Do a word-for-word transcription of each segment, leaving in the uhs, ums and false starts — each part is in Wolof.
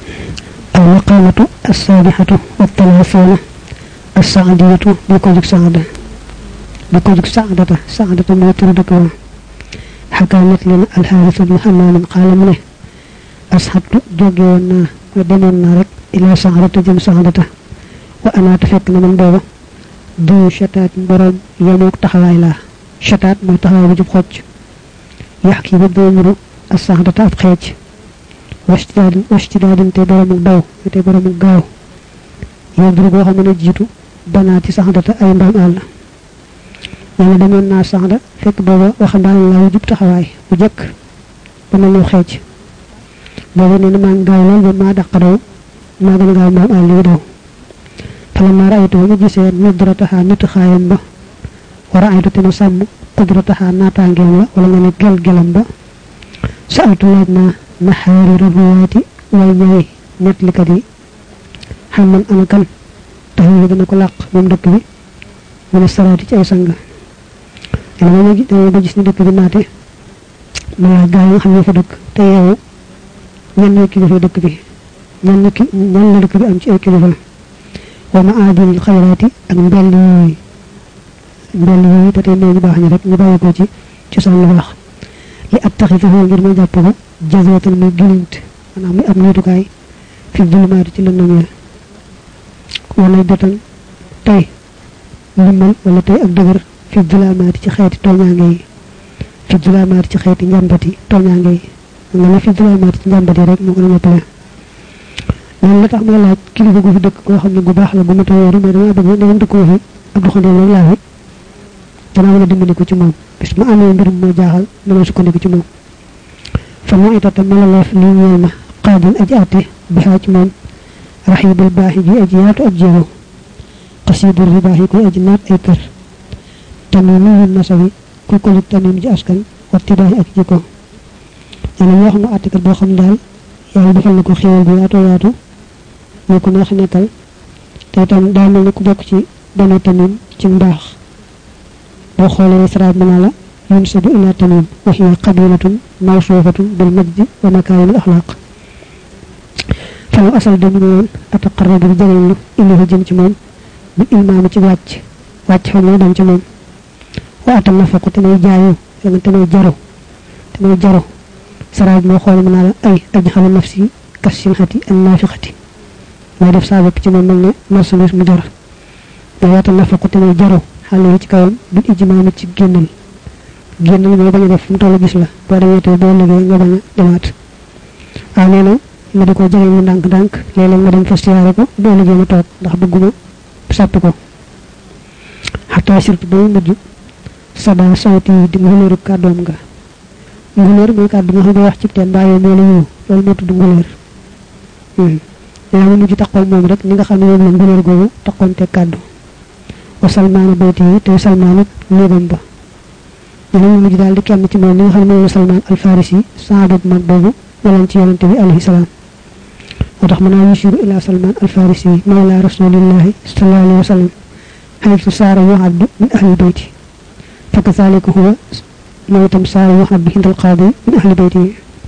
المقامة السابحة والثلاثون السعدية بكوجك سعادة بكوجك سعادة سعادة موتر دكوا حكامت لنا الحارث بن حمام قال منه أصحبت جوجينا ودمنا رك إلى سعادة جم سعادة وأنا تفكنا من بابا دو شتات برام يموك تخواي لا شتات ما تخواي بجب خوج يحكي بدومرو السعادة أبخيج واشتداد واشتداد انت برام داو انت برام غاو يدرغو خمنا جيتو بناتي سعادة أي مبام آل يعني دمنا سعادة فك بابا وخندان الله وجب تخواي وجك بمنو خيج بابا نينا ما غاو لال بما دقدو ما غن غاو مبام آل يدو فلما رأيته مجيسي ندرتها نتخايم با ورأيته تنسام قدرتها ناتانجل ولا نجل جلم با سألت لنا محارر الرواية وينيوي نتلك دي حمن أنا كان تهيل دنا كلاق من دك بي من الصلاة أي سنغ أنا ما نجي أنا بجيس ندك بي ناتي ما غاي خمي فدك تيهو ñan ki defé dëkk bi ñan ki ñan la dëkk bi am ci ay kilifa وما آدم الخيرات ak mbell yi mbell yi te tay ñu baax ñi rek ñu bayé ko ci ci sa lu wax li attaxifu ngir ma japp ko jazatul mi gilint manam mi am nitukay fi dulumaati ci lëndëm ya wala dotan tay limal wala tay ak dëgër fi dulumaati ci xéeti toñangé yi fi dulumaati ci xéeti njambati toñangé yi nga fi dulumaati ci njambati rek mo ko ñëppé ñen la tax ma laaj kilifa gu fi dëkk ko xamne gu baax la bu ma taweeru mais dama bëgg da ngeen dëkk fi abdou xandé lay laawi dama wala dimbali ko ci mom bis ma amé mbir mo jaaxal dama su ko nek ci mom fa mo ita tam la laf li ñema qadin ajaate bi ha ci mom rahibul bahiji ajiyatu ajiro qasidur ribahi ko ajnat ay kër tamimi nasawi ko ko tamim ji askan wattiday ak jiko ñene wax na article bo xam dal yalla defal nako xewal bu yaatu yaatu moko neex nekkal te tam da melni ku bok ci dana tamim ci mbax bo xolé israab manala yunsabu ila tamim wa hiya qabilatun mawsufatun bil majd wa makarim al akhlaq fa asal damin ataqarrabu bi jalil ilayhi jëm ci mom bi ilmam ci wacc wacc fa mo dem ci mom wa atanafaqu tamay jaayu yalla tamay jaro tamay jaro saraaj mo xol manala ay ajhal nafsi kasimhati an-nafiqati ma def sa bop ci mom melni marsulis mu jar da yata nafaqu te jaro xale ci kawam bu ijma ci gennal gennal mo baña def mu tollu gis la bo demé tay bo liggé nga baña demat ah néna ma diko jare mu dank dank lélé nga dem festival ko bo liggé mu tok ndax bëgguma sapp ko hatta surtout bo mujju sada sawti di mu leeru kaddom nga nguleer moy kaddu nga xam wax ci ten baye mo la ñu lol mo tuddu nguleer hmm ya ñu ci taxaw mom rek ni nga xam ne mom la nguleer gogu taxon te kaddu wa salman bayti te salman negam ba ñu ñu ci dal di kenn ci mom ni nga xam ne salman al farisi sahabat mag bobu wala ci yonente bi alayhi salam motax mëna yushiru ila salman al farisi mawla rasulillahi sallallahu alayhi wasallam haythu sara yu'addu min ahli bayti fakazalika huwa mo tam sa yuhab hindal qadi min ahli bayti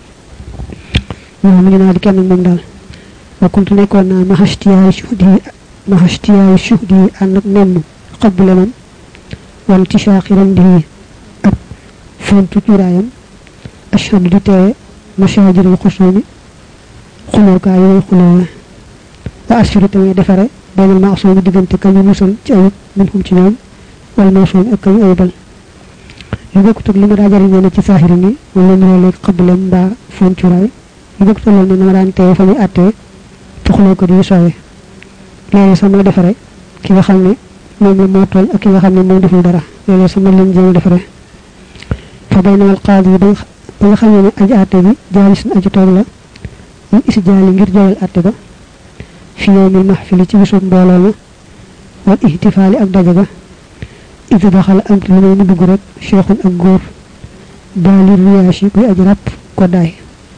mo ngi na di kenn mom dal wa kuntu nekon na mahashtiya shuhdi mahashtiya shuhdi an nem qabla man wa intishaqiran bi ak fontu turayam ashhadu di te mashajir al khusumi khulu ka yoy khulu wa ashhadu te defare baynal ma'sum digante kam musul ci ay minhum ci ñoom wal ma'sum ak ay aybal yu bokku tok limu da jari ñene ci sahiri ni wala ñu lay qablam ba fonturay yu bokku tok ni na daan tew fa ñu atté taxlo ko di sowe légui sama defare ki nga xamni mom la mo tol ak ki nga xamni mo deful dara légui sama lim jëm defare fa bayna al qadi ba nga xamni aji atté bi jalis na aji tok la ñu isi jali ngir joyal atté ba fi yawmil mahfil ci bisu mbolo ma wal ihtifali ak dajaga إذا دخل أمر لمن بغرب شيخ أغور بالي الرياشي بي أجرب كوداي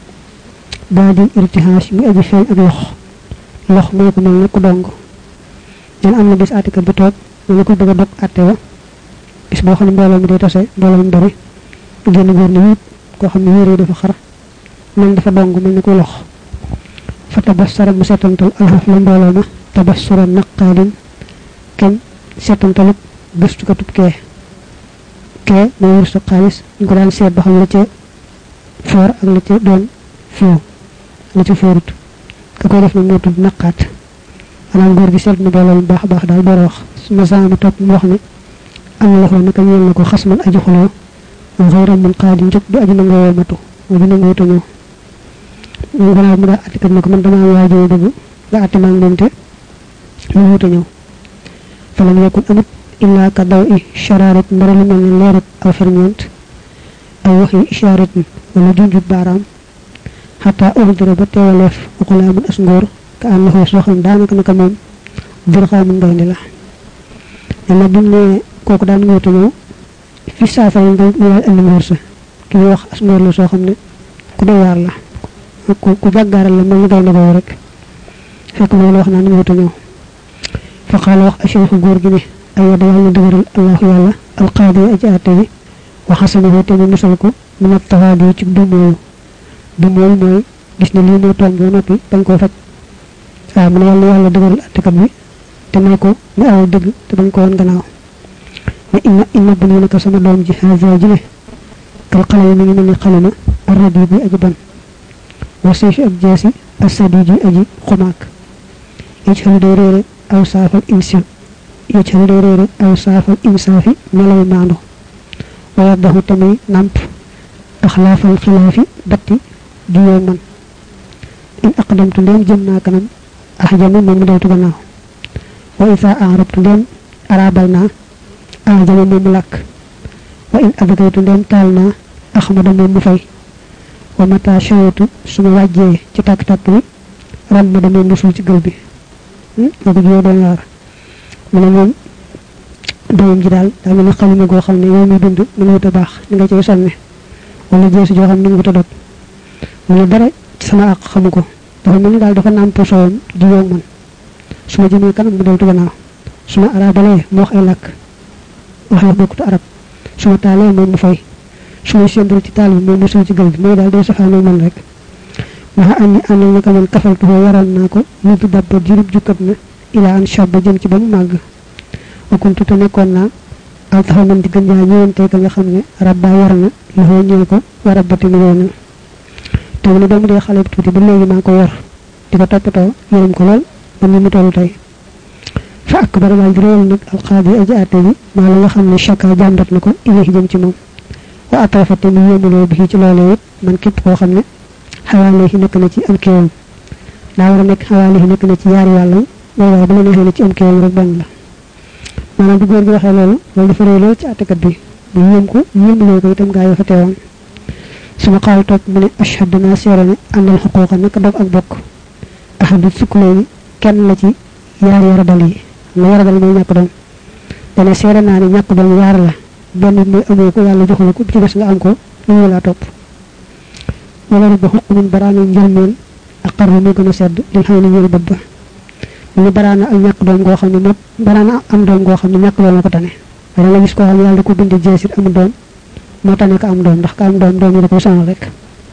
بالي الارتهاش بي أجي فين أغلخ لخ ميكو ملنا كودونغ جان أمنا بس آتك بطوب ملكو بغا دوك آتوا بس بو خاني مبالا مدي تاسي مبالا مباري جان غور نيوت كو خامي يوري دفا خرا من دفا دونغ ملنا كو لخ fa tabassara mu setantal alxaf la mbooloo ma tabassura naqaalin kenn setantalu gëstukatub kee kee mooy wursu xaalis ñu ko daan seet ba xam la ca foor ak la ca doon foo la ca foorut ka koy def na moo tudd naqaat maanaam góor gi seet na mbooloo mu baax baax daal door wax suma saama topp mu wax ne am na loxo naka ñeel na ko xas man aji xuloo moo xëy ram mun xaadi njëkk du aji nangoo woo matu moo di nangoo ñëw moom gannaaw mu daa attikat na ko man damaa waaj a dëgg nga atti maa ngi moom te mu wuute ñëw fa lam yakun amut illaa ka daw i shararet mbara lu mel ne leerat aw ferñeent aw wax yi isharatin wala junjut baaraam xataa uxdira ba teewaleef uxulaamun as ngóor ka am loxo soo xam daanaka naka moom durxaamun gaynde la yàlla bi mu ne kooku daan wuute ñëw fi saasa yi nga daal indi ngóor sa ki wax as ngóor la soo xam ne ku doy waar la ku ku jàggaaral la mel ni gaynde boobu rek fekk loolu wax naa ni wuute ñëw fa xaala wax a cheikhu góor gi ne ayada yàlla na dëgëral allahu yàlla alqaadi aji àtte bi waxasanahu te mu musal ko mu nag tawaadi ci dumóoyu dumóoyu mooy gis ne lii moo tooñ boo noppi bañ koo faj waaw mu ne yàlla yàlla dëgëral àttekat bi te may ko mu awal dëgg te bañ ko woon gannaaw ne inna inna bu nii naka sama doom ji haza ji ne kal xale yi mi ngi mel ni xalima arradi bi aji ban wa sayfi ak jeesi asadi ji aji xumaak yajxalu day réere aw saafal insi yajxalu day réere aw saafal insaafi melay maandu wa yardahu tamit namp axlaafal xilaafi datti juyoo man in aqdamtu ndéem jëm naa kanam axjamu moom mu deltu gannaaw wa isa arabtu ndéem arabal naa axjamu moom mu làkk wa in abgaytu ndéem taal naa axmada moom mu fay wa mata shawatu suma wàjjee ci tàkk-tàkk bi ram ma damay musul ci gël bi nga ko jiyoo doon waar mu ne moom doomam ji daal daa mel ne xalima goo xam ne yow muy dund mu ngi wut a baax ni nga cay sonne wala jeesu joo xam ne nga wut a dog mu ne dara ci sama àq xamu ko dafa mel ni daal dafa nàmp soowam di yoog man su ma jëmee kanam mu deltu gannaaw su ma arabalee mu wax ay làkk wax la bokkut arab su ma taalee moom mu fay su ma séndal ci taal bi moom musul ci gël bi mooy daal day safaanoo man rek waxa àndi àndal na ko man kafaltuhoo waral naa ko mudu dabba jirub jukkat na ilaa an shabba jëm ci ba mu màgg wakuntu te nekkoon naa aw taxaw man di gën jaa ñëwante ka nga xam ne rabba war na loxoo ñëw ko war a bati mu na te mu ne ba mu dee xale bu tuuti ba léegi maa ko yor di ko toppatoo yërëm ko lool ba ni mu toll tey fa ak bara daal di réewal nag alxaadi aji àtte bi maa la nga xam ne chaka jàmbat na ko ilahi jëm ci moom wa atafate mu yéemuloo bi ci loolee it man képp koo xam ne xawaale yi nekk na ci am kéewam daa war a nekk xawaale yi nekk na ci yaari wàllam waaye bu la neexee ne ci am kéewam rek benn la maanaam bu góor gi waxee loolu loolu dafa réy lool ci àttekat bi bu yéem ko yéemuloo ko itam gaa yi fa teewoon suma xaal toog mu ne ashhad naa seere ne àndal xuquuqa naka dog ak bokk ahadu sukkuloo yi kenn la ci yaari yaradal yi xam nga yaradal mooy ñàkk doom dana seere naa ne ñàkk doom yaar la benn mooy amoo ko yàlla joxula ko ci des nga am ko lu laa topp wala rek ba xuq min baraana njëlmeen ak xarru moo gën a sedd li xëy na ñël bët ba mu ne baraana ak ñàkk doom goo xam ne moom baraana am doom goo xam ne ñàkk doom la ko tane wala nga gis koo xam ne yàlla da ko bindi jeesit amul doom moo tane ka am doom ndax ka am doom doom yi da koy sonal rek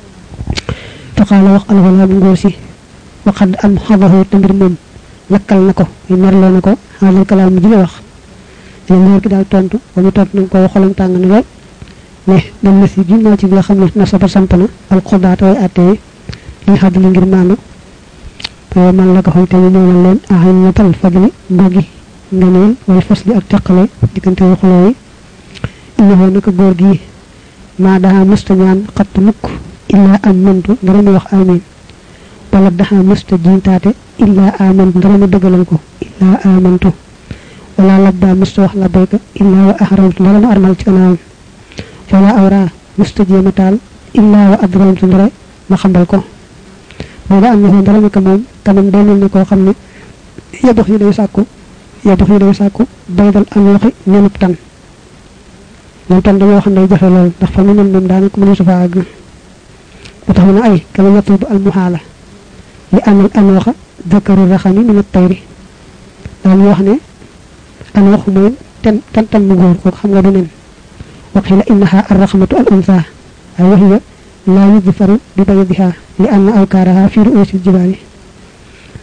faqaala wax alxalaam ngóor si waxad am xadahu te mbir moom lakkal na ko muy merloo na ko xaalal kalaam ji la wax te ngóor gi daal tontu ba mu tontu nañ ko xolam tàng na lool ne dam na si ginnaaw ci bi nga xam ne na saba samp na alxudaata way àtte yi li xadd li ngir maandu man la ko xam te ñu ñëwal leen ahin na tal fadli mbogi ngeneel wala fas li ak teqale diggante wu xuloo yi innahu naka góor gi maa daha mësta ñaan xatt mukk illaa am mantu dara mu wax amin wala daha mësta jiintaate illaa amantu dara mu dëggalal ko illaa amantu wala labba mësta wax labbayka illaa wa ahramtu dara mu armal ci kanamam wala awra mësta jéema taal illaa wa adramtu dara ma xambal ko booba am na dara naka moom kanam day mel ni koo xam ne yabox yi day sàkku yabox yi day sàkku baydal am waxi nenub tan moom tan dañoo xam ne jafe lool ndax fa mu nen moom daanaka mënu su fa àgg ba tax mu ne ay kama yatlubu al muhaala li amal anooxa dakaru raxami min at tayri daal ñu wax ne anoox mooy ten tan tan mu góor kooku xam nga du nen وقيل إنها الرحمة الأنثى وهي لا يظفر ببيضها لأن أوكارها في رؤوس الجبال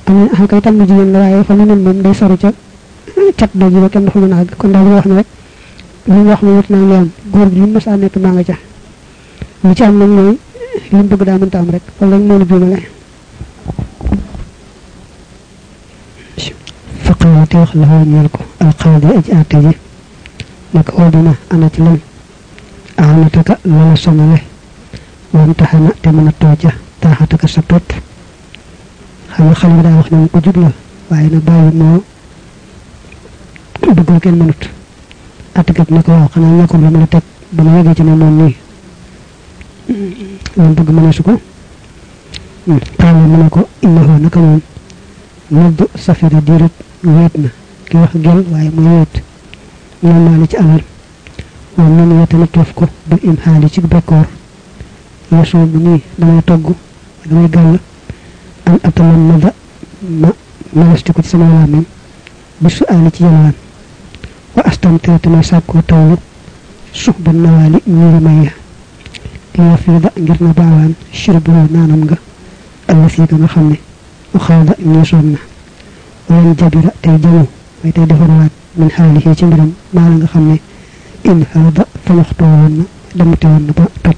am na kay tam jigéen la waaye fa mu ne moom day sori ca cat doj ba kenn dafa mën a àgg kon daal wax na rek li mu wax ne wut naa li am góor bi li mu mësaa nekk maa nga ca li ci am nag mooy li mu bëgg daa mënta am rek wala rek moo la juumale faqaati wax la xaw ñeel ko alqaadi aji àtte ji naka oo dina ana ci lan aanataka lala sonale wamtaxana te mën a tooja taaxataka sa topp xam nga xale bi daa wax ne mu ko jub la waaye na bàyyi moo bëggul kenn mënut àttekat ne ko waaw xanaa ñàkkul la mën a teg ba ma yeggee ci ne moom nii moom bëgg mëne su ko xaala mu ne ko innahu naka moom mudd safira diirat wéet na ki wax gel waaye mooy wéet ñoom naa li ci alal moom noonu wetana toof ko bil im xaali ci bekkoor yosoo bu nii damay togg damay gàll an ataman ma da ma malasti ko ci sama làmmiñ bi su aali ci yalwaan wa astamte te may sàkkoo tawlu suux ba nawaali ñuuri may ya li yafiida ngir na baawaan shirbuhu naanam nga allasi ga nga xam ne mu xawda ñeesoon na wayan jabira tey jamu way tey defarwaat min xaalihi ci mbiram maa la nga xam ne in xawda fanaxtoo woon na damate woon na ba toj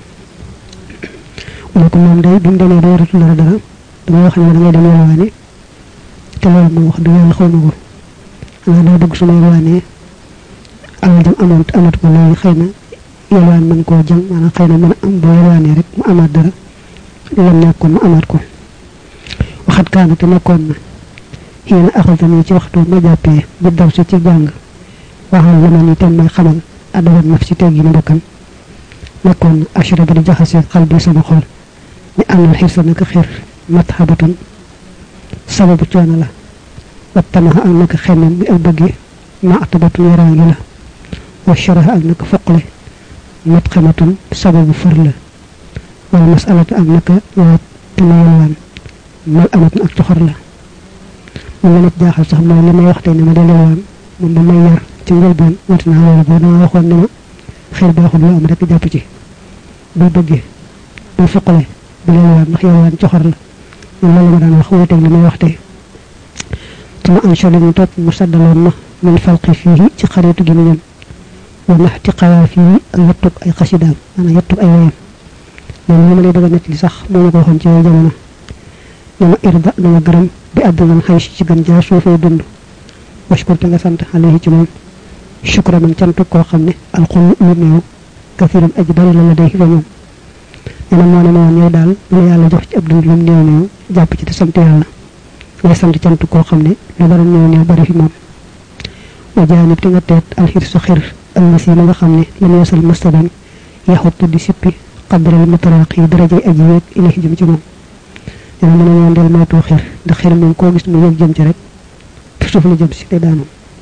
mu ko moom day bi mu demee ba yaratul dara dara dama wax ne da ngay dem yalwaane te loolu moom wax dëgg yàlla xaw ma ko xanaa daa bëgg su ma yalwaanee alal jam amoon te amatu ko léegi xëy na yalwaan mën koo jëm maanaam xëy na mën a am boo yalwaanee rek mu amaat dara lam nekkoon mu amaat ko waxat kaana te nekkoon na yéen a axaltani ci waxtu ma jàppee bi daw si ci jàng waxal la ma ni ten may xamal adaban naf ci teggi ni bakkan nekkoon na ashra ba di jaxase xal bi sama xol ni àndal xiir sa naka xiir matxabatun sababu coono la wat tamaxa ak naka xemmem bi ak bëgge ma atabatun yaraangi la wa sharaha ak naka foqle matxamatun sababu fër la wala masalatu ak naka waat tama yalwaan mal amatun ak coxor la mun la nit jaaxal sax mooy li may waxtee ne ma dee yalwaan moom ba may yar ci njëlbeen wati naa loolu boo dama waxoon ne ma xel baaxul loo am rek jàpp ci bul bëggee bul foqale bul yalwaan ndax yalwaan coxor la ñun loolu ma daan wax wuuteeg li may waxtee tuma anchali ñu topp mu saddaloon ma min falqi fii ci xaritu gi mu ñam wa naxti xawaa fii ak yettug ay xasidaam maanaam yettug ay woyam moom li ma lay bëgg a nekk li sax moo ma ko waxoon ci yooyu jamono ne ma irda na nga gërëm bi àdduna xay si ci gën jaa suufee dund washkur te nga sant alayhi ci moom shukra man cant koo xam ne alxul lu néew kafiram aji bari la la day fa moom nee na moo ne ma woon yow daal lu la yàlla jox ci ab dund lu néew néew jàpp ci te sant yàlla ngay sant cant koo xam ne lu bari néew néew bari fi moom wa jaanib te nga teet alxir su xir almasi ma nga xam ne lam yasal mastadan yaxut di sippi qadral mutaraqi darajay aji weeg ilahi jëm ci moom nee na mën a ñoon del moytoo xir ndax xir moom koo gis mu yëg jëm ci rek suuf la jëm si te daanu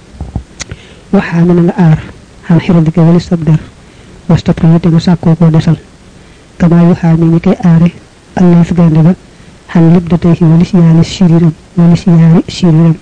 waxaa mën na nga aar xan xiradika wali sab der wastabri te nga sàkkoo koo desal kamaa yu xaa mi ni koy aare allay fi gaynde ba xan lépp da tey wali si yaari siriram wali si yaari siriram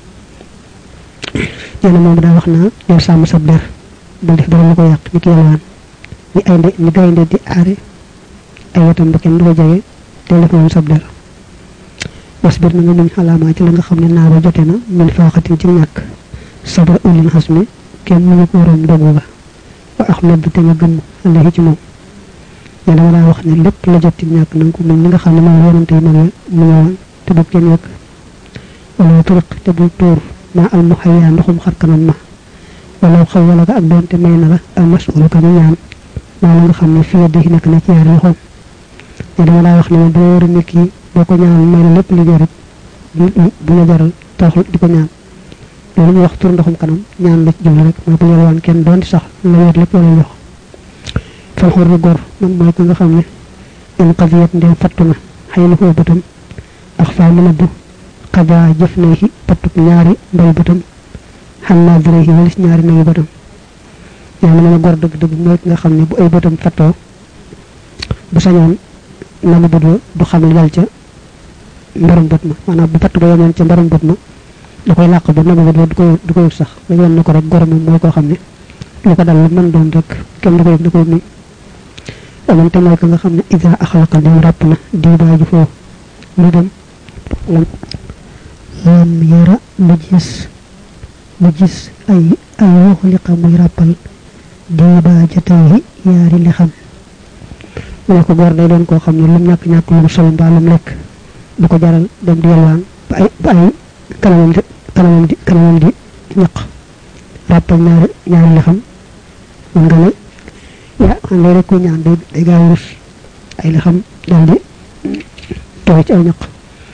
nee na moom daa wax naa del sàmm sab der bul def dara lu ko yàq ni ki yalwaan ni ay nde ni gaynde di aare ay wetam ba kenn du ko jege del def moom sab der wasbir na nga muñ xalaamaa ci la nga xam ne naa ba jote na min faaxatin ci ñàkk sabra ulil xasmi kenn mu ñu ko waroon dogu ba wa axmad te nga gëm alayhi ci moom ne dama daa wax ne lépp la jot ci ñàkk na nga ko muñ li nga xam ne moom yonante yi mag ya mu ñëwoon te bu kenn yëg wala turiq te bul tuur maa al muxaya ndoxum xar kanam ma wala xaw wala ka ak doonte may na la al masulu ka mu ñaan maa la nga xam ne fii dëkk nekk na ci yaari loxoom ne dama daa wax ne moom dama war a nekk yi boo ko ñaan may la lépp li jarit bu la jaral taxul di ko ñaan loolu mu wax tur ndoxum kanam ñaan la ci jublu rek mooy bu yalwaan kenn doon sax la yor lépp wala jox fal xurru gor man mooy ko nga xam ne in qadiyat ndem fattu na xëy na foo bëtam ak faa mu nëbbu xadaa jëf na yi pattuk ñaari mbay bëtam xam naa dara yi walis ñaari nayu bëtam yaa ma ne gor dëgg-dëgg mooy ki nga xam ne bu ay bëtam fattoo bu sañoon na mu bët du xam li dal ca mbarum bët ma maanaam bu patt ba yemoon ca mbarum bët ma da koy làq ba nama bët du ko du ko yëg sax da yoon na ko rek gor moom mooy koo xam ne lu ko dal lu mën doon rek kenn du ko yëg da koy nuy aman te mooy ko nga xam ne ida axlaqa dem ràpp na diw baaju foo lu dem lam lam yara mu gis mu gis ay ay yuxliqa muy ràppal diiba jatayhi yaari li xam mu ne ko góor day doon koo xam ne lum ñàkk ñàkk lu sol mbaa lum lekk du ko jaral dem di yalwaan ba ay ba ay kanamam di kanamam di kanamam di ñaq ràppal ñaari ñaari li xam man nga ne yaa xam ne rek ku ñaan day day gaaw rus ay li xam dal di tooy ci aw ñaq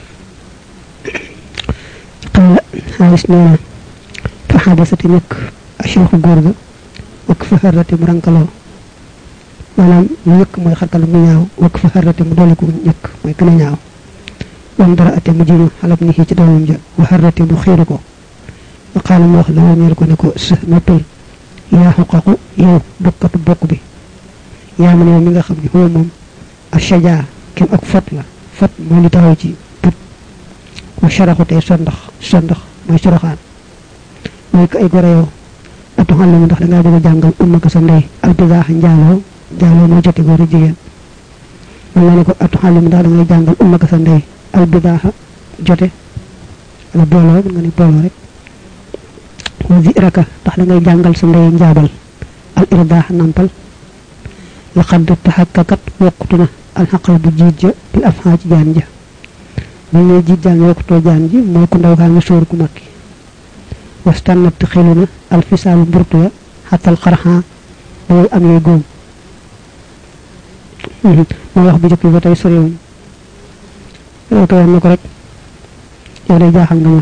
qala xaalis nee na fa xadasati nekk acheikhu góor ga wakk fa xarrati mu rankaloo maanaam lu ñëkk mooy xarkal mu ñaaw wakk fa xarrati mu dolliku ñëkk mooy gën a ñaaw wan dara ate mu jiñu xalab ni ci doomam ja wa xarrati mu xiiru ko wa qaala mu wax la ñeel ko ne ko sa noppal yaa xuqaqu yow bokkatu bokk bi yaa man yow mi nga xam ne xoo moom ak shajaa kem ak fot la fot mooy li taxaw ci put wa sharaxu tey sondax sondax mooy soroxaan mooy ko ay gore yow atu xale mu ndax dangaa bëgg a jàngal umma ko sa ndey albidaax njaaloo njaaloo mooy jote góor a jigéen man nga ne ko atu xale mu ndax dangay jàngal umma ko sa ndey albidaaxa jote wala booloo mën nga ne booloo rek wa ziraka ndax dangay jàngal sa ndey njaabal al irdaax nampal laqad taxakkakat wokkutu na alxaqal bu jiit ja bil afxaa ci jaan ja bu ñu jiit jaan wokkutoo jaan ji mooy ku ndaw kaa ngi sóor ku mag ki wastannat xilu na alfisaalu mburtu ya xatal xarxaa booy am yooy góom mooy wax bu jëkk bi ba tey soriwum yow tooyoon na ko rek yow day jaaxal nga ma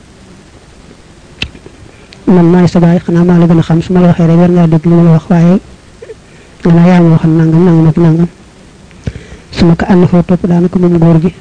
man maay sa baay xanaa maa la gën a xam su ma la waxee rek war ngaa dégg li ma la wax waaye nga naa yaa ma waxal nangam nangam ak nangam su ma ko ànd foo topp daanaka moom góor gi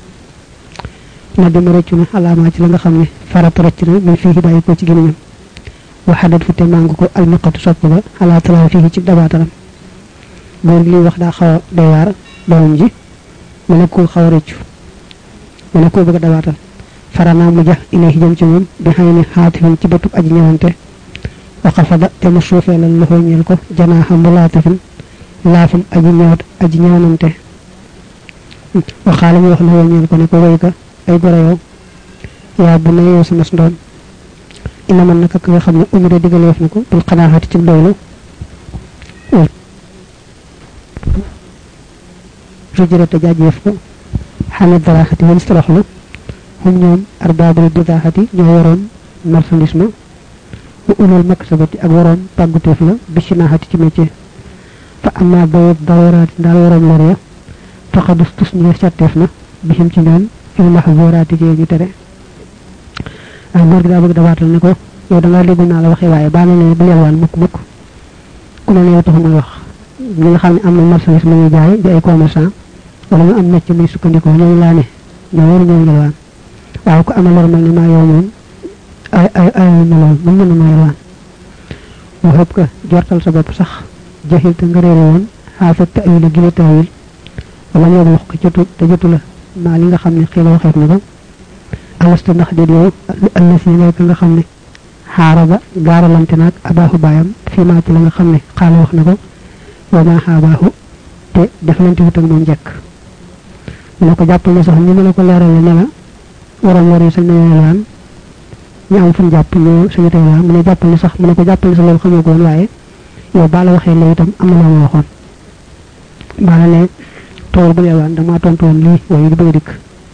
na dima rëccu na alaamaa ci la nga xam ne farata rëcc na min fii bàyyi ko ci gémmiñam waxadat fu te màngu ko almiqatu sopp ba xalaa talaa fii ci dabaataram góor gi li wax daa xaw a doy waar doomam ji mu ne ko xaw a rëccu mu ne ko bëgg a dabaatal faranaa mu jax ilayhi jëm ci moom bi xëy ne xaatifin ci bëtub aji ñëwante waxafada te mu suufeelal loxo ñeel ko janaaxa mu laatifin laafum aji ñëwat aji ñëwanante waxaale mu wax loxo ñeel ko ne ko wéy ka ay gore yow yaa bu na yow sama ndoom ina man naka ka nga xam ne umure digaleef na ko bil xanaaxati ci doylu rujurate jaajeef ko xamit daraaxati wal istaraxlu hum ñoom arbaabul bidaaxati ñoo waroon marchandisme wa ulul maksabati ak waroon pàgguteef la bi sinaaxati ci métier fa amma bayet darooraati daal waroon lor ya faqadus tus ñi satteef na bixim ci ñoom il mahzuraati ci ñu tere ak góor gi daa bëgg dabaatal ne ko yow da ngaa déggul naa la waxee waaye baa ne bu yelwaan mukk mukk ku ne yow taxu muy wax ñi nga xam ne am na marchandise la ñuy jaay di ay commerçant wala ñu am métier muy sukkandikoo ñooñu laa ne ñoo waru ñoo yelwaan waaye ku amee lor mel ne maa yow moom ay ay ay na lool mën mën na ma yelwaan mu xëpp ka jortal sa bopp sax jaxil te nga réere woon xaafat te ay la gile taawil wala yow wax ko jotu te jotu la maa li nga xam ne xëy na waxeef na ko alasta ndax déet yow allasi ngay ka nga xam ne xaaraba gaaralante naag abaaxu baayam fii maa ci la nga xam ne xaala wax na ko wa maa xaabaaxu te deflante wut ak moom njëkk mu ne ko jàppal ne sax ni ma la ko leerale ne la waroon war yi sañ nañu yelwaan ñu am fuñ jàpp ñu suñu tey waa mu ne jàppal ne sax mu ne ko jàppal ne sax loolu xamoo ko woon waaye yow baa la waxee la itam am na loo ma waxoon baa la ne tool bu yelwaan dama tontu woon lii waaye di bëgg dikk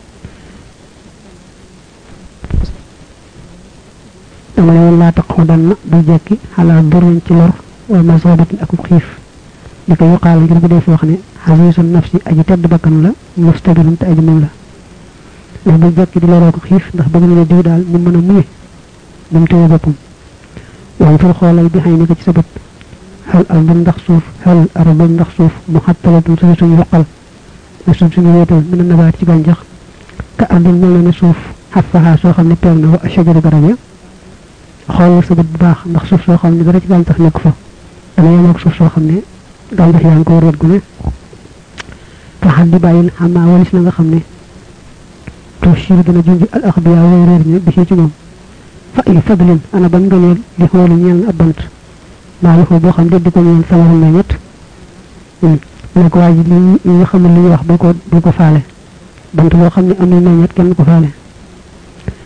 dama ne woon laa taqu dan na bu jekki xalaa burin ci lor wala masabatin ak xiif li ko yuqaal ngir bu dee fi wax ne xasiisun nafsi aji tedd bakkan la mustabirun te aji moom la ndax bu jekki di loroo ko xiif ndax bëgg na ne diw daal mu mën a muñe mu mu téye boppam waaye fil xoolal bi xëy ni ko ci sa bët xel al bu ndax suuf xel arabul ndax suuf mu xattalatum suñu suñu yuqal ne suuf suñu wéetal mën a nabaat ci gàncax ka ardin mel na ne suuf xafaha soo xam ne peeg na wa ashajari garab ya xoolal sa bët bu baax ndax suuf soo xam ne dara ci gàncax nekk fa dana yem ak suuf soo xam ne gàncax yaa ngi ko wër wet gu ne faxat di bàyyil xamaa walis na nga xam ne tuusiru dana junj al axbiya way réer ñi bi ci moom fa ay fadlin ana ban ngëneel li xoolu ñeel ab bant maa li xoo boo xam déddi ko ñeel samaru meññet ne ko waa ji li ñu xamul li ñuy wax bu ko bu ko faale bant boo xam ne amul meññet kenn ko faale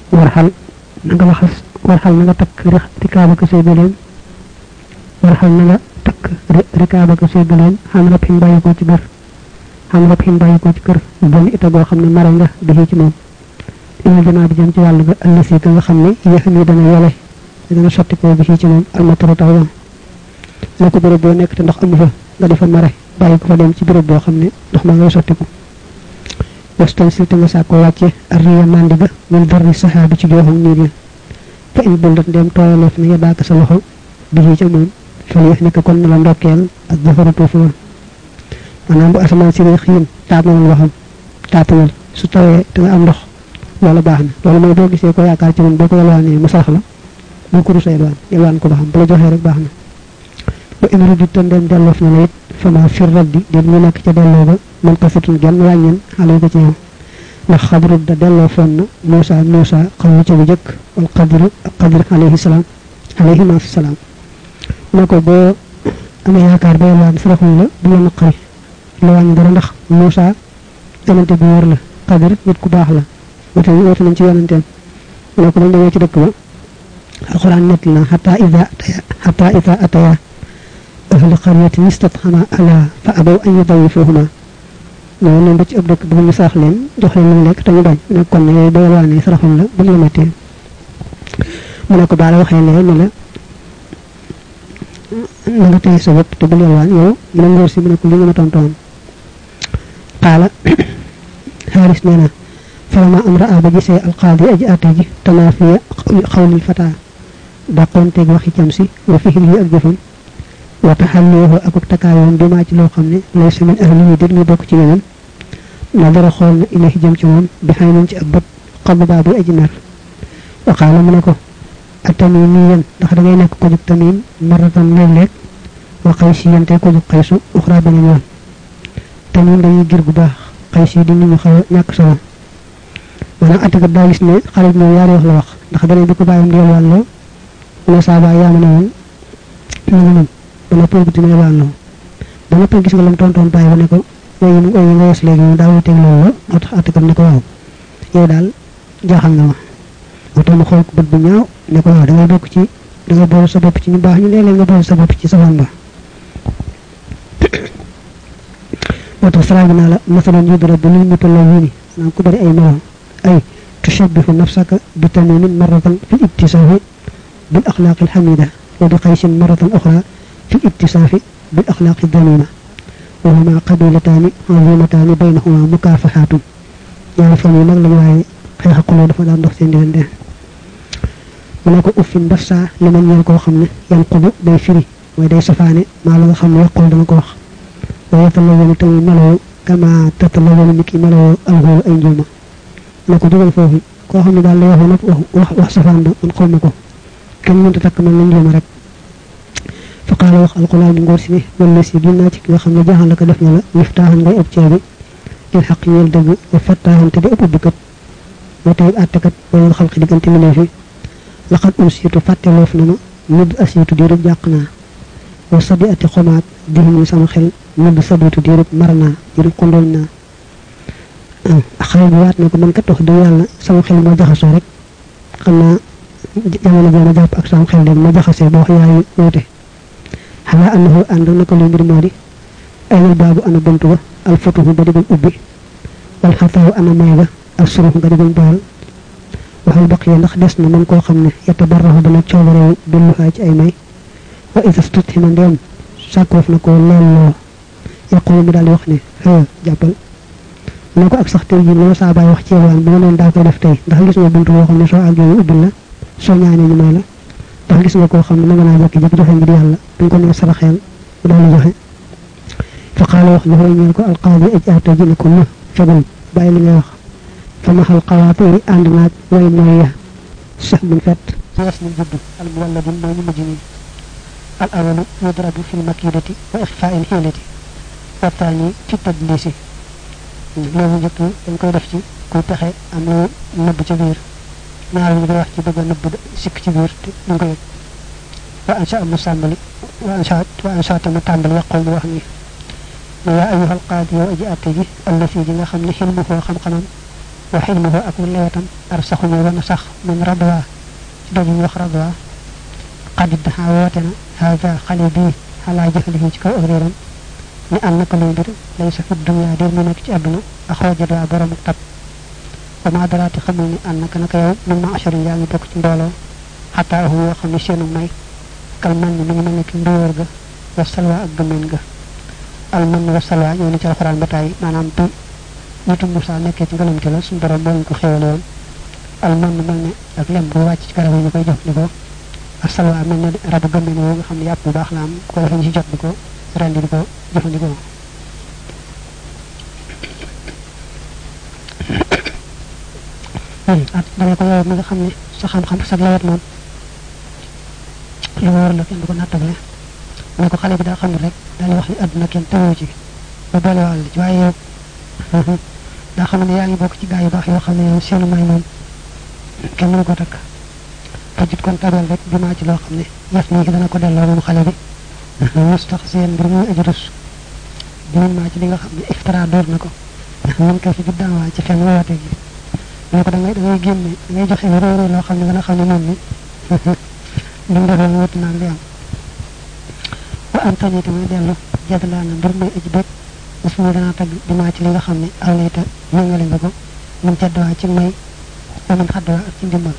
warxal na nga waxas warxal na nga takk rikaaba ko say gëléem warxal na nga takk rikaaba ko say gëléem xam rab xin bàyyi ko ci kër xam rab xin bàyyi ko ci kër bon ita goo xam ne mara nga bi ci moom ina janaa di jëm ci wàll ga ëllësi ka nga xam ne yéexam yi dana yole dana sotti ko bi ci moom almatara taw ya na ko béréb boo nekk te ndox amu fa nga defa mare bàyyi ko fa dem ci béréb boo xam ne ndox ma ngay sotti ko wastan si te nga sàkko wàcce arriya mandi ga min darri saxaabi ci jooxam niir ya fa in bundat ndem tooyaleef na yadaaka sa loxo bi ci moom fal yeex nekk kon na la ndokkeel ak dafaru tuufu la maanaam bu asamaan si xiin taatanal waxam taatanal su tawee te nga am ndox loolu baax na loolu mooy boo gisee ko yaakaar ci moom boo ko yalwaanee mu sax la boo ko rusa yalwaan yalwaan ko ba xam bu la joxee rek baax na wa in rudit te ndem delloof na la it fama fir raddi di ñu nekk ca delloo ba man kasatun genn wàññeen xale ko ci yow ndax xadru da delloo foon na Muusa Muusa xaw ca bu jëkk wal xadru ak xadr alayhi salaam alayhi ma salaam ne ko boo amee yaakaar ba yalwaan saraxul la bu la naqari la wàññi dara ndax Muusa yonante bu wóor la xadr nit ku baax la wute wute nañ ci yonanteem mu ne ko dañ demee ci dëkk ba alxuraan nett na xata ida ataya xata ida ataya ahli qaryatin istatxama ala fa abaw an yudayifuhuma ñoo leen ba ci ëpp dëkk bu ñu sarax leen jox leen lañ lekk te ñu bañ ne kon ne yooyu ba yalwaanee saraxul la bu ñu la mettee mu ne ko baala waxee lee ne la na nga téye sa bopp te bul yalwaan yow mu ne ngóor si mu ne ko li nga ma tontoon qaala xaaris nee na falama am raa ba gisee alqaadi aji àtte ji tanaafiya xawlil fataa dàqoonteeg waxi cam si wa fihil yi ak jëfam wa taxallihu ak ak takaayoon bi maa ci loo xam ne lay samin ahli yi dég ñu bokk ci ñeneen na dara xool na ilahi jëm ci moom bi xëy nañ ci ab bët xabu baa bi aji mer wa qaala mu ne ko ak tamim nii yéen ndax da ngay nekk ko jug tamim maratan léeg-léeg wa xay si yente ko jug xaysu uxra beneen yoon tamim dañuy gir gu baax xay si di nit ñu xaw a ñàkk solo maanaam attakat daa gis ne xale bi moom yaari wax la wax ndax dane bi ko bàyyam di yalwaan loo mu ne saa baay yaa ma ne woon ñu ngi moom ba noppal bi dina yalwaan loo ba noppal gis nga lam tontoon bàyyi ba ne ko way yi way yi nga wes léegi moom daa wuteeg loolu la moo tax attakat ne ko waaw yow daal jaaxal nga ma moo tax mu xool ko bët bu ñaaw ne ko waaw da ngay bokk ci da ngay boole sa bopp ci ñu baax ñu léeg-léeg nga boole sa bopp ci safaan ba moo tax saraagi naa la masalan yudrabu lil mutallawwini maanaam ku bari ay melo ay tushabbihu nafsaka bi tamimin marratan fi ittisaafi bil axlaaqi alxamida wa bi qaysin marratan oxra fi ittisaafi bil axlaaqi damima wa huma qabilataani azimataani baynahuma mukaafaxaatun ñaari fan yi mag lañu waaye xeex a xuloo dafa daan dox seen diggante mu ne ko uffin daf saa li man ñeel koo xam ne yan xubu day firi mooy day safaane maa la nga xam ne yaqul dana ko wax wa yatalawanu tamit meloo kama tatalawanu ni ki meloo alxoolu ay njuuma ne ko dugal foofu koo xam ne daal lay wax nag wax wax safaan ba man xaw ma ko kenn mënta takk man la njuuma rek fa qaala wax alxulaam ngóor si ne wala si ginnaa ci ki nga xam ne jaaxal la ko def na la miftaaxan ngay ëpp ceebi il xaq ñeel dëgg wa fattaaxan te di ëpp ubbikat moo tey àttekat wala xalqi diggante mi ne fi laqad unsiitu fàtteloof na ma mudd asiitu diirub jàq naa wa sabi ati xomaat dihim sama xel mudd sabitu diirub mar naa diirub xondooñ naa xale bi waat ne ko man kat wax dëgg yàlla sama xel moo jaxasoo rek xam naa jamono joona jàpp ak sama xel dem ma jaxasee ba wax yaayu woote xalaa annahu ànd naka luy mbir moo di aynal baabu ana buntu ba alfatuhu ba digul ubbi wal xataawu ana may ga al surux nga digul baal waxal baqiya ndax des na man koo xam ne yatabarrahu dana coobareewu billuhaa ci ay may wa isa stuthima ndeem sàkkoof na ko leelloo yaqulu mu daal di wax ne xë jàppal ne ko ak sax tey jii loo saa bàyyi wax ci yalwaan bu ma noonu daa koy def tey ndax gis nga buntu boo xam ne soo àggee ubbil la soo ñaanee ñu may la ndax gis nga koo xam ne ma nga naa jekki jekki joxe ngir yàlla duñ ko ne saraxeel mu daal di joxe fa qaala wax joxe ñeel ko alqaadi aj aata ji ne ko mu fegul bàyyi li ngay wax fa maxal xawaate yi ànd naag way mooy ya sax buñ fett ras min judd al muwalladin mooy ñu mujj nii al awalu yudrabu fil makidati wa ixfaa il xiilati wa taani fi tadlisi loolu njëkk dañ koy def ci kuy pexe am lu nëbb ci biir ñaar ñu koy wax ci bëgg a nëbb sikk ci biir te duñ ko yëg wa ansha am mu sàmbali wa ansha wa ansha tamu tàmbali yaqul di wax ni yaa ayyuhal qaadi yow aji àtte ji allasi ji nga xam ne xilmu foo xam-xamam wa hilmuhu ak lewatam arsaxu ñu wana sax min radwa ci daju wax radwa qad daha watana hada khalibi ala jahlihi ci kaw réeram ni annaka lay mbir laysa fi dunya dir mu nekk ci aduna axoojat waa borom tab wa ma daraati xamul ni annaka naka yow min ma ashari yaa ngi bokk ci mbooloo xataa hu yoo xam ne seenu may kal man ni mi ngi mel ne ki mbóor ga wa salwa ak gëmeen ga al man wa salwa ñoo ni ci alxuraan ba tàyyi maanaam bi nitu Musaa nekkee ci ngalam ci la suñu borom moo leen ko xéewale woon al man mel ne ak lem bu wàcc ci garab yi ñu koy jox ni ko ak salwa mel ne rabu gëmeen woo nga xam ne yàpp bu baax la am ko defee ñu ci jot di ko rendi di ko jëfandikoo at dama ko yow mi nga xam ne sa xam-xam sa lawet moom lu war la kenn du ko nattable mu ne ko xale bi daa xamul rek daal wax ni àdduna kenn tëwoo ci ba boole wàll ci waaye yow daa xam ne yaa ngi bokk ci gaa yu baax yoo xam ne yow seenu may moom kenn mënu ko takk fajut kon tabal rek bi maa ci loo xam ne yaf nii dana ko delloo moom xale bi mustax seen mbir muy aju rus bimin maa ci li nga xam ne iftara door na ko mun ko fi juddaan waa ci fenn woote gi mu ko da ngay da ngay génne da ngay joxe réeré loo xam ne dana xam ne moom ni li mu defoon wut naan li am wa am tañi tamay dellu jadlaa na mbir muy aji bég bis muy danaa tagg bi maa ci li nga xam ne aw layta méngale nga ko mun jaddwaa ci may wa mun xaddwaa ak ci ndimbal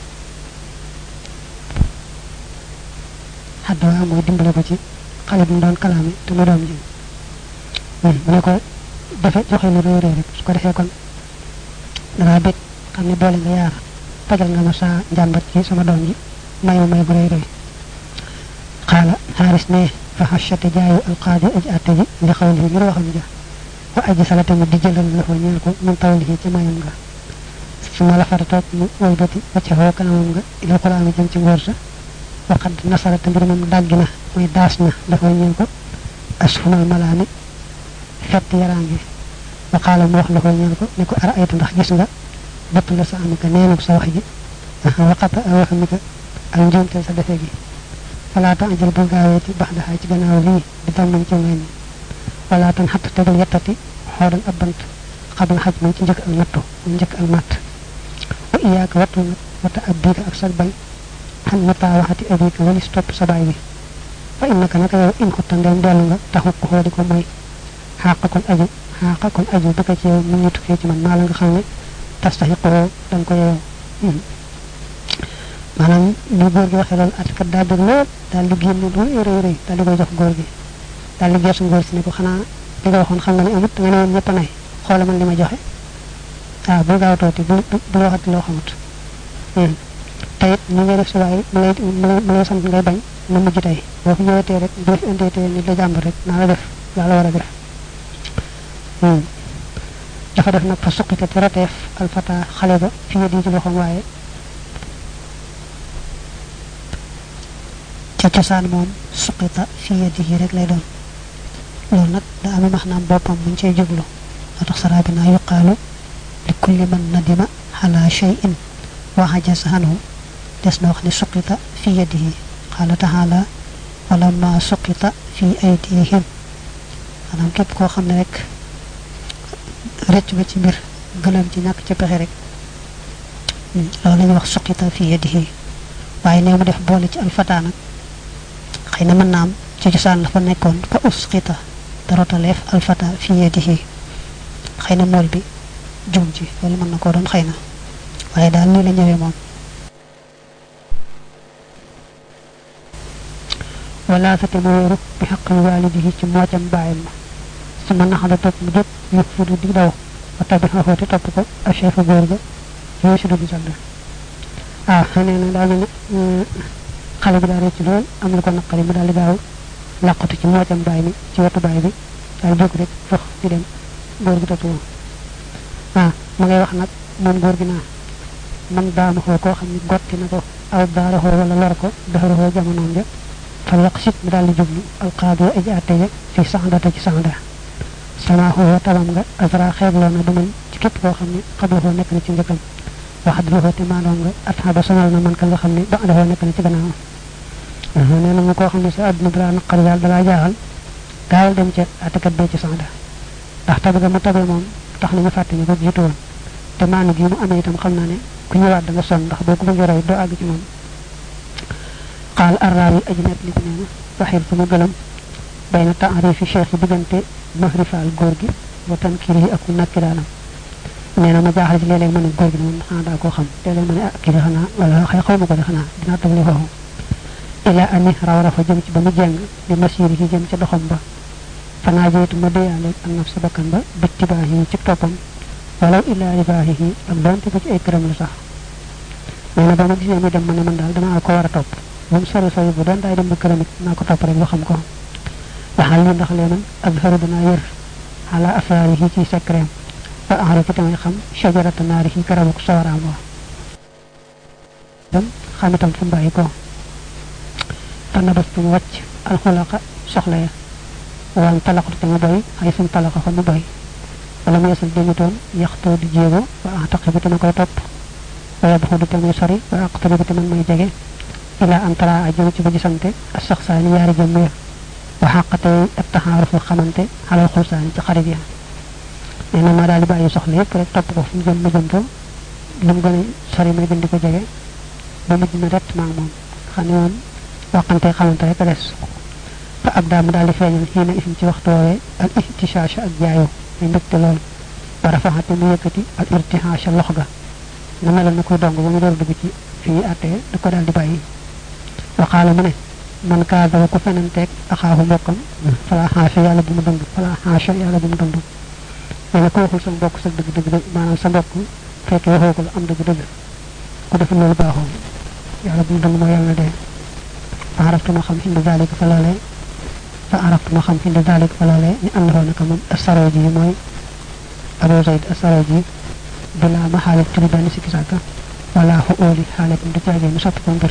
xaddwaa mooy dimbale ko ci xale bi mu doon kalaame te mu doom ji mu ne ko defe joxe lu réeré rek su ko defee kon danaa bég xam ne boole nga yaar fajal nga ma saa njàmbat ci sama doom ji mayu may bu rëy rëy xaala xaaris ne fa xachate jaayu alqaadi aji atte ji li xaw lii ngir waxam ja wa aji sala tamit di jëlal la fa ñeel ko min taw lii ci mayam nga su ma la fara toog mu wëlbati wacca xoo kanamam nga ila xulaami jëm ci ngóor sa waxad nasara te mbir moom dàggi na mooy daas na dafa ñeel ko asfumal malaani fett yaraange wa xaala mu wax la fa ñeel ko ne ko ara ayta ndax gis nga bëtt la sa amika neenub sa wax ji waxata waxamika ak njuumte sa defe gi wala tan ajal bu gaaweti bax daxaa ci gannaaw lii di dammañ ci ngay ni wala tan xatt tegal yettati xoodan ab bant xabal xaj man ci njëkk ak nattu mu njëkk ak matt wa iyaaka wattu nag wata ab biika ak sag bañ xan mataa waxati abika walis topp sa baay bi fa innaka naka yow in xutta ndem dellu nga taxut ko xoodi ko mooy xaaqa kon aju xaaqa kon aju bëgg ci yow mu ñu tukkee ci man maa la nga xam ne tastaxiqoo danga ko yow maanaam li góor gi waxee loolu atkat daa bëgg lool daal di génn lu rëy rëy daal di koy jox góor gi daal di geesu góor si ne ko xanaa li nga waxoon xam nga ne amut nga ne woon ñëpp a nay xoola man li ma joxe waaw bu gaaw tooti bu bu waxati loo xamut te it ñu ngay def si waaye ma lay ma lay sant ngay bañ na mujj tey boo fi ñëwetee rek boo fi indeetee nit la jàmbar rek naa la def laa la war a def dafa def nag fa suqite te roteef alfata xale ba fi di ci loxoom waaye ca cosaan moom suqita fi yadihi rek lay doon loolu nag da am maanaam boppam buñ cey jublu moo tax saraa bi naa yuqaalu li kulli man nadima ala shay'in wa hajasa anhu des na wax ne suqita fi yadihi qaala taala wala ma suqita fi aydihim maanaam képp koo xam ne rek rëcc ba ci mbir gëlam ci ñàkk ci pexe rek loolu la ñuy wax suqita fi yadihi waaye ne mu def boole ci alfata nag xëy na mën naa am ci cosaan la fa nekkoon fa usqita darotaleef alfata fi yadihi xëy na mool bi juum ci loolu mën na koo doon xëy na waaye daal nii la ñëwee moom wala fate mu wéeru bi xaqi waalidihi ci moocam bàyyam ma su ma naxada topp mu jóg yëpp fudu di daw ba tabi xaxooti topp ko a chefa góor ga yooyu si dugg sàdd ah xanee na daal ne xale bi daal rëcc lool am lu ko naqari mu daal di gaaw làqatu ci moocam baay mi ci wetu baay bi daal jóg rek fox di dem góor gi topp moom ah ma ngay wax nag moom góor gi naa man daama xoo koo xam ne gotti na ko aw daara xoo wala lor ko daxaru xoo jamonoom ja fal yaq sit mu daal di jublu alqaadi aji atte ja fi saxdata ci saxda sama xoo tabam nga asra xeebloo na du man ci képp koo xam ne xabla xoo nekk na ci njëkkam waxat bi xoo te maandoom nga at xa ba sonal na man ka nga xam ne ba dafa nekk na ci gannaawam nee na mu koo xam ne sa àdduna balaa naqari daal dalaa jaaxal gaawal dem ca attekat bee ci saxda ndax tabe ga mu tabe moom tax na ñu fàtte ñu ko jiitu woon te maanu gi mu amee itam xam naa ne ku ñëwaat da nga sonn ndax boo ko bëggee roy doo àgg ci moom qaal arraawi aji net li nee na waxir sama gëlam bay na taarifi cheikh yi diggante mahrifaal góor gi wa tankir yi ak nakkiraanam nee na ma jaaxal ci léeg-léeg ma ne góor gi ne moom xanaa daa koo xam léeg-léeg ma ne ah kii de xanaa wala xëy xaw ma ko de xanaa dinaa table foofu ila ani raw rafa jëm ci ba mu jeng di masiri yi jëm ca doxam ba fanaa jeytu ma déyaale ak naf sa bakkan ba bittibaax yi ci toppam walaw illa ribaahi yi ak donte ba ci ay këram la sax nee na ba ma gisee muy dem ma ne man daal danaa ko war a topp bu mu sori sori bu doon daay dem ba këram it naa ko topp rek ba xam ko waxal li ndax lee man azharu danaa yër ala asraari yi ci secret wa aarifu tamay xam shajarata naari yi garabu sawaraam wa dem xam itam fu mbàyyi ko fa nabastu mu wàcc alxulaqa soxla ya waan talaxatu te mu boy ay sum talaxa fa mu boy wala mu yesal demutoon yaxtoo di jéego wa aqtaqibu te ma koy topp wa yabxudu te muy sori wa aqtaribu te man may jege ila an tara a jëm ci ba gisante ak saxsaani yaari jëmm ya wa xaqate ak taxaarufu xamante xalal xulsaani ci xarit ya nee na ma daal di bàyyi soxla yëpp rek topp ko fu mu jëm ma jëm fa lu mu gën a sori may gën di ko jege ba mujj na ret maa ngi moom xam ne moom waxante xamante rek a des fa ab daa mu daal di feeñal xii na isim ci waxtu woowee al ihtichacha ak jaayu muy mbégte lool wa rafaxate mu yëkkati al irtihacha lox ga nga melal na koy dong ba mu door dugg ci fi ñuy àttee da ko daal di bàyyi waxaala mu ne man kaa dawa ku fenanteeg axaahu mbokkam fala xaasha yàlla bu mu dund fala xaasha yàlla bu mu dund nee na ko waxul sa mbokk sa dëgg dëgg dëgg maanaam sa mbokk fekk waxoo ko la am dëgg dëgg ku deful loolu baaxoo yàlla bu mu dund moo yàlla na dee fa araftu ma xam indi zalika fa loolee fa araftu ma xam indi zalika fa loolee ni àndahoo naka moom assaroji yi mooy Abu Zayd assaroji yi bila ma xaalit turi benn sikki sàkka wala xu óoli xaalitam du caagee mu soppi ko mbir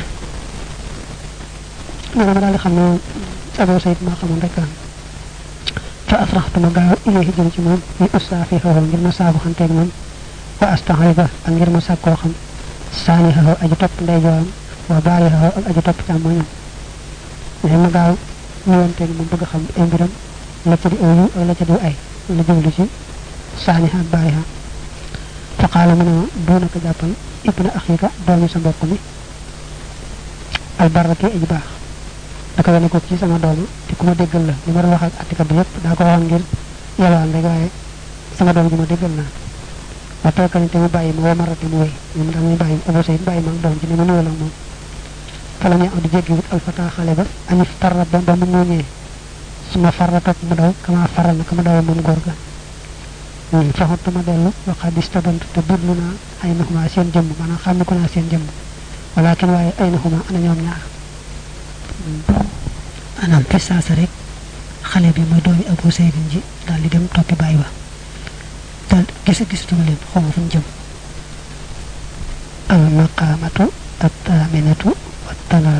nee na ma daal di xam ne Abu Zayd maa xamoon rek fa asraxtu ma gaaw ilayhi jëm ci moom ñu ustaafi xaw ngir ma saabu xanteeg moom wa astaxrifa ak ngir ma sàkkoo xam saani xaw aji topp ndeyjooram wa baari xaw ak aji topp càmmoñam mais ma gaaw ñëwanteeg moom bëgg xam ay mbiram la ca di aw yu ak la ca di ay la jublu ci saani ak baari xa fa qaala mu ne ma duuna ko jàppal ibna axika doomi sa mbokk mi albaraki aji baax da ko wane ko ci sama doom te ku ma déggal la li ma doon wax ak attika bi yëpp daa ko waxoon ngir yelwaan rek waaye sama doom ji ma déggal naa wa tookani te mu bàyyi ma wa marati mu wéy moom daal muy bàyyi Abu Sayd bàyyi ma doom ji ne ma nuyoo la moom fa la ñu di jéggi wut alfata xale ba anif tarra ba ba mu muuñee suma farra topp mu daw kama faral na kama daw moom góor ga faxut ma dellu waxa distabantu te birlu naa ay naxuma seen jëmm maanaam xam ko naa seen jëmm walakin waaye ay naxuma ana ñoom ñaar anam fi saasa rek xale bi mooy doomi Abu Saydin ji daal di dem toppi bàyyi ba daal gisa gisatuma leen xaw ma fu ñu jëm al maqamatu at taminatu wa